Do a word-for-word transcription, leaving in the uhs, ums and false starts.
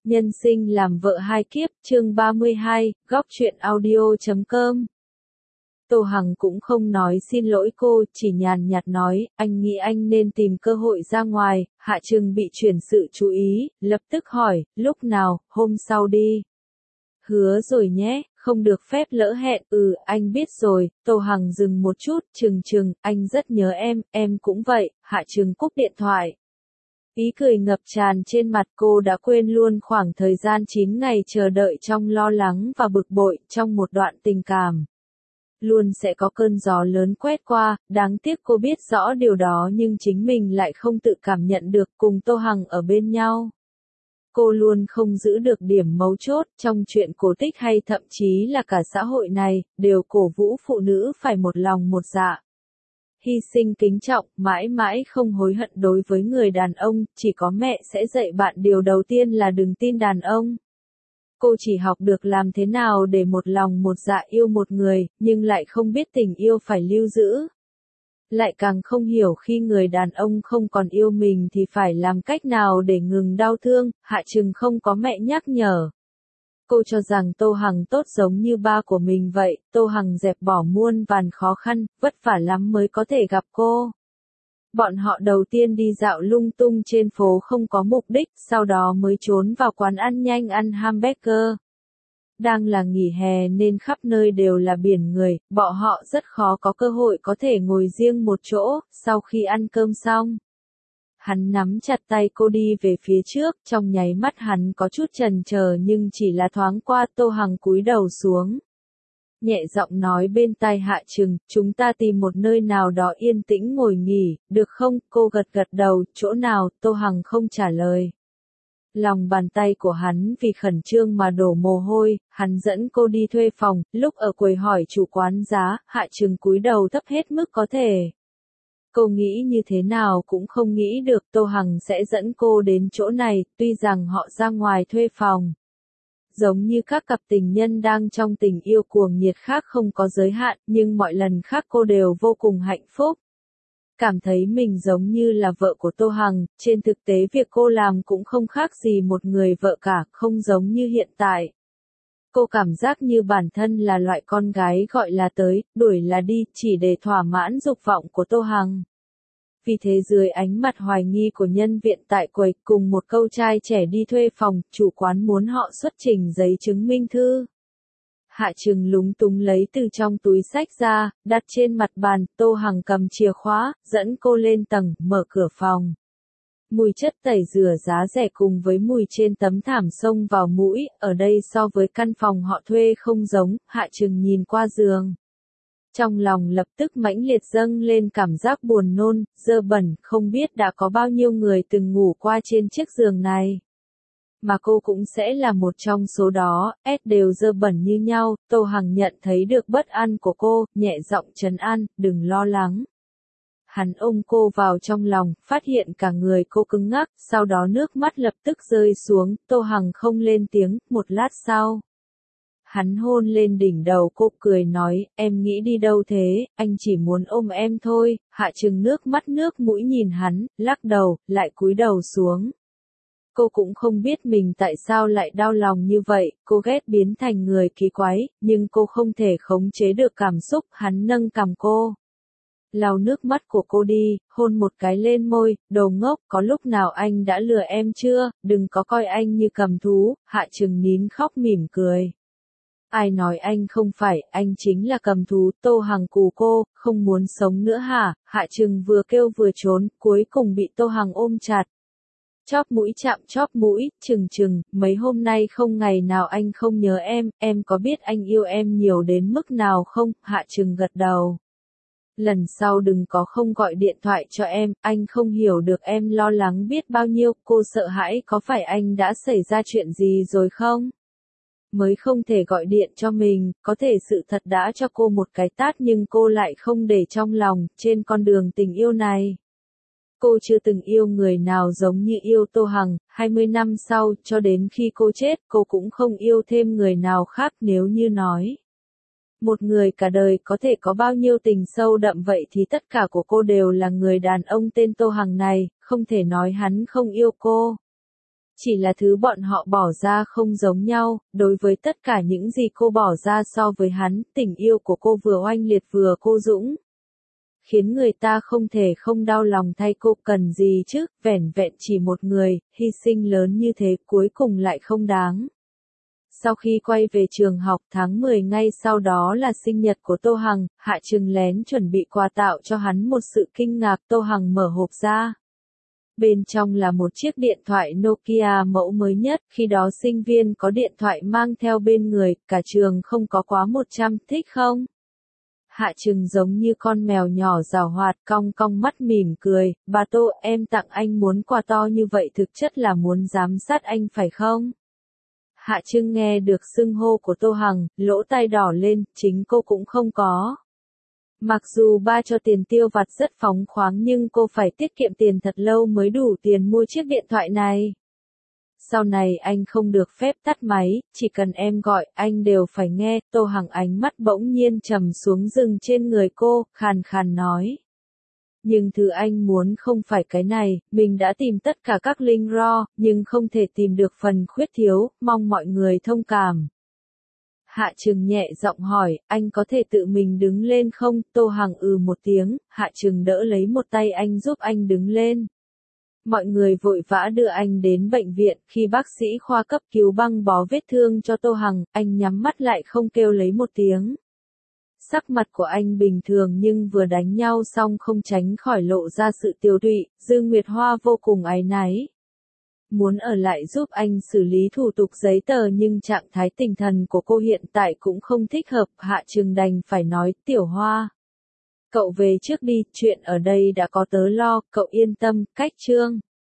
Nhân sinh làm vợ hai kiếp, chương ba mươi hai, góc truyện audio chấm com. Tô Hằng cũng không nói xin lỗi cô, chỉ nhàn nhạt nói, anh nghĩ anh nên tìm cơ hội ra ngoài. Hạ Trừng bị chuyển sự chú ý, lập tức hỏi, lúc nào, hôm sau đi. Hứa rồi nhé, không được phép lỡ hẹn. Ừ, anh biết rồi. Tô Hằng dừng một chút, Trừng Trừng, anh rất nhớ em, em cũng vậy. Hạ Trừng cúp điện thoại. Ý cười ngập tràn trên mặt, cô đã quên luôn khoảng thời gian chín ngày chờ đợi trong lo lắng và bực bội. Trong một đoạn tình cảm, luôn sẽ có cơn gió lớn quét qua. Đáng tiếc cô biết rõ điều đó nhưng chính mình lại không tự cảm nhận được. Cùng Tô Hằng ở bên nhau, cô luôn không giữ được điểm mấu chốt. Trong chuyện cổ tích hay thậm chí là cả xã hội này, đều cổ vũ phụ nữ phải một lòng một dạ, hy sinh kính trọng, mãi mãi không hối hận. Đối với người đàn ông, chỉ có mẹ sẽ dạy bạn điều đầu tiên là đừng tin đàn ông. Cô chỉ học được làm thế nào để một lòng một dạ yêu một người, nhưng lại không biết tình yêu phải lưu giữ. Lại càng không hiểu khi người đàn ông không còn yêu mình thì phải làm cách nào để ngừng đau thương. Hạ Trừng không có mẹ nhắc nhở. Cô cho rằng Tô Hằng tốt giống như ba của mình vậy. Tô Hằng dẹp bỏ muôn vàn khó khăn, vất vả lắm mới có thể gặp cô. Bọn họ đầu tiên đi dạo lung tung trên phố không có mục đích, sau đó mới trốn vào quán ăn nhanh ăn hamburger. Đang là nghỉ hè nên khắp nơi đều là biển người, bọn họ rất khó có cơ hội có thể ngồi riêng một chỗ. Sau khi ăn cơm xong, hắn nắm chặt tay cô đi về phía trước, trong nháy mắt hắn có chút chần chờ nhưng chỉ là thoáng qua. Tô Hằng cúi đầu xuống, nhẹ giọng nói bên tai Hạ Trừng, chúng ta tìm một nơi nào đó yên tĩnh ngồi nghỉ, được không? Cô gật gật đầu, chỗ nào? Tô Hằng không trả lời. Lòng bàn tay của hắn vì khẩn trương mà đổ mồ hôi. Hắn dẫn cô đi thuê phòng, lúc ở quầy hỏi chủ quán giá. Hạ Trừng cúi đầu thấp hết mức có thể. Cô nghĩ như thế nào cũng không nghĩ được Tô Hằng sẽ dẫn cô đến chỗ này. Tuy rằng họ ra ngoài thuê phòng, giống như các cặp tình nhân đang trong tình yêu cuồng nhiệt khác không có giới hạn, nhưng mọi lần khác cô đều vô cùng hạnh phúc. Cảm thấy mình giống như là vợ của Tô Hằng. Trên thực tế việc cô làm cũng không khác gì một người vợ cả, không giống như hiện tại. Cô cảm giác như bản thân là loại con gái gọi là tới, đuổi là đi, chỉ để thỏa mãn dục vọng của Tô Hằng. Vì thế dưới ánh mặt hoài nghi của nhân viên tại quầy, cùng một câu trai trẻ đi thuê phòng, chủ quán muốn họ xuất trình giấy chứng minh thư. Hạ Trừng lúng túng lấy từ trong túi xách ra, đặt trên mặt bàn. Tô Hằng cầm chìa khóa, dẫn cô lên tầng, mở cửa phòng. Mùi chất tẩy rửa giá rẻ cùng với mùi trên tấm thảm xông vào mũi. Ở đây so với căn phòng họ thuê không giống. Hạ Trừng nhìn qua giường, trong lòng lập tức mãnh liệt dâng lên cảm giác buồn nôn, dơ bẩn. Không biết đã có bao nhiêu người từng ngủ qua trên chiếc giường này, mà cô cũng sẽ là một trong số đó. S đều dơ bẩn như nhau. Tô Hằng nhận thấy được bất an của cô, nhẹ giọng trấn an, đừng lo lắng. Hắn ôm cô vào trong lòng, phát hiện cả người cô cứng ngắc, sau đó nước mắt lập tức rơi xuống. Tô Hằng không lên tiếng. Một lát sau, hắn hôn lên đỉnh đầu cô, cười nói, em nghĩ đi đâu thế? Anh chỉ muốn ôm em thôi. Hạ Trừng nước mắt nước mũi nhìn hắn, lắc đầu, lại cúi đầu xuống. Cô cũng không biết mình tại sao lại đau lòng như vậy. Cô ghét biến thành người kỳ quái, nhưng cô không thể khống chế được cảm xúc. Hắn nâng cằm cô, lau nước mắt của cô đi, hôn một cái lên môi. Đồ ngốc, có lúc nào anh đã lừa em chưa? Đừng có coi anh như cầm thú. Hạ Trừng nín khóc mỉm cười. Ai nói anh không phải, anh chính là cầm thú. Tô Hằng cù cô, không muốn sống nữa hả? Hạ Trừng vừa kêu vừa trốn, cuối cùng bị Tô Hằng ôm chặt. Chóp mũi chạm chóp mũi. Trừng Trừng, mấy hôm nay không ngày nào anh không nhớ em, em có biết anh yêu em nhiều đến mức nào không? Hạ Trừng gật đầu. Lần sau đừng có không gọi điện thoại cho em, anh không hiểu được em lo lắng biết bao nhiêu. Cô sợ hãi có phải anh đã xảy ra chuyện gì rồi không? Mới không thể gọi điện cho mình. Có thể sự thật đã cho cô một cái tát nhưng cô lại không để trong lòng. Trên con đường tình yêu này, cô chưa từng yêu người nào giống như yêu Tô Hằng. hai mươi năm sau, cho đến khi cô chết, cô cũng không yêu thêm người nào khác. Nếu như nói một người cả đời có thể có bao nhiêu tình sâu đậm vậy thì tất cả của cô đều là người đàn ông tên Tô Hằng này. Không thể nói hắn không yêu cô. Chỉ là thứ bọn họ bỏ ra không giống nhau, đối với tất cả những gì cô bỏ ra so với hắn, tình yêu của cô vừa oanh liệt vừa cô dũng. Khiến người ta không thể không đau lòng thay cô, cần gì chứ, vẻn vẹn chỉ một người, hy sinh lớn như thế cuối cùng lại không đáng. Sau khi quay về trường học tháng mười ngay sau đó là sinh nhật của Tô Hằng, Hạ Trừng lén chuẩn bị quà tạo cho hắn một sự kinh ngạc. Tô Hằng mở hộp ra. Bên trong là một chiếc điện thoại Nokia mẫu mới nhất, khi đó sinh viên có điện thoại mang theo bên người, cả trường không có quá một trăm, thích không? Hạ Trừng giống như con mèo nhỏ giảo hoạt, cong cong mắt mỉm cười, bà Tô, em tặng anh muốn quà to như vậy thực chất là muốn giám sát anh phải không? Hạ Trừng nghe được xưng hô của Tô Hằng, lỗ tai đỏ lên, chính cô cũng không có. Mặc dù ba cho tiền tiêu vặt rất phóng khoáng nhưng cô phải tiết kiệm tiền thật lâu mới đủ tiền mua chiếc điện thoại này. Sau này anh không được phép tắt máy, chỉ cần em gọi anh đều phải nghe. Tô Hằng ánh mắt bỗng nhiên trầm xuống dừng trên người cô, khàn khàn nói. Nhưng thứ anh muốn không phải cái này, mình đã tìm tất cả các link raw, nhưng không thể tìm được phần khuyết thiếu, mong mọi người thông cảm. Hạ Trừng nhẹ giọng hỏi, anh có thể tự mình đứng lên không? Tô Hằng ừ một tiếng, Hạ Trừng đỡ lấy một tay anh giúp anh đứng lên. Mọi người vội vã đưa anh đến bệnh viện, khi bác sĩ khoa cấp cứu băng bó vết thương cho Tô Hằng, anh nhắm mắt lại không kêu lấy một tiếng. Sắc mặt của anh bình thường nhưng vừa đánh nhau xong không tránh khỏi lộ ra sự tiêu tụy, Dư Nguyệt Hoa vô cùng áy náy. Muốn ở lại giúp anh xử lý thủ tục giấy tờ nhưng trạng thái tinh thần của cô hiện tại cũng không thích hợp, Hạ Trừng đành phải nói, Tiểu Hoa. Cậu về trước đi, chuyện ở đây đã có tớ lo, cậu yên tâm, cách chương.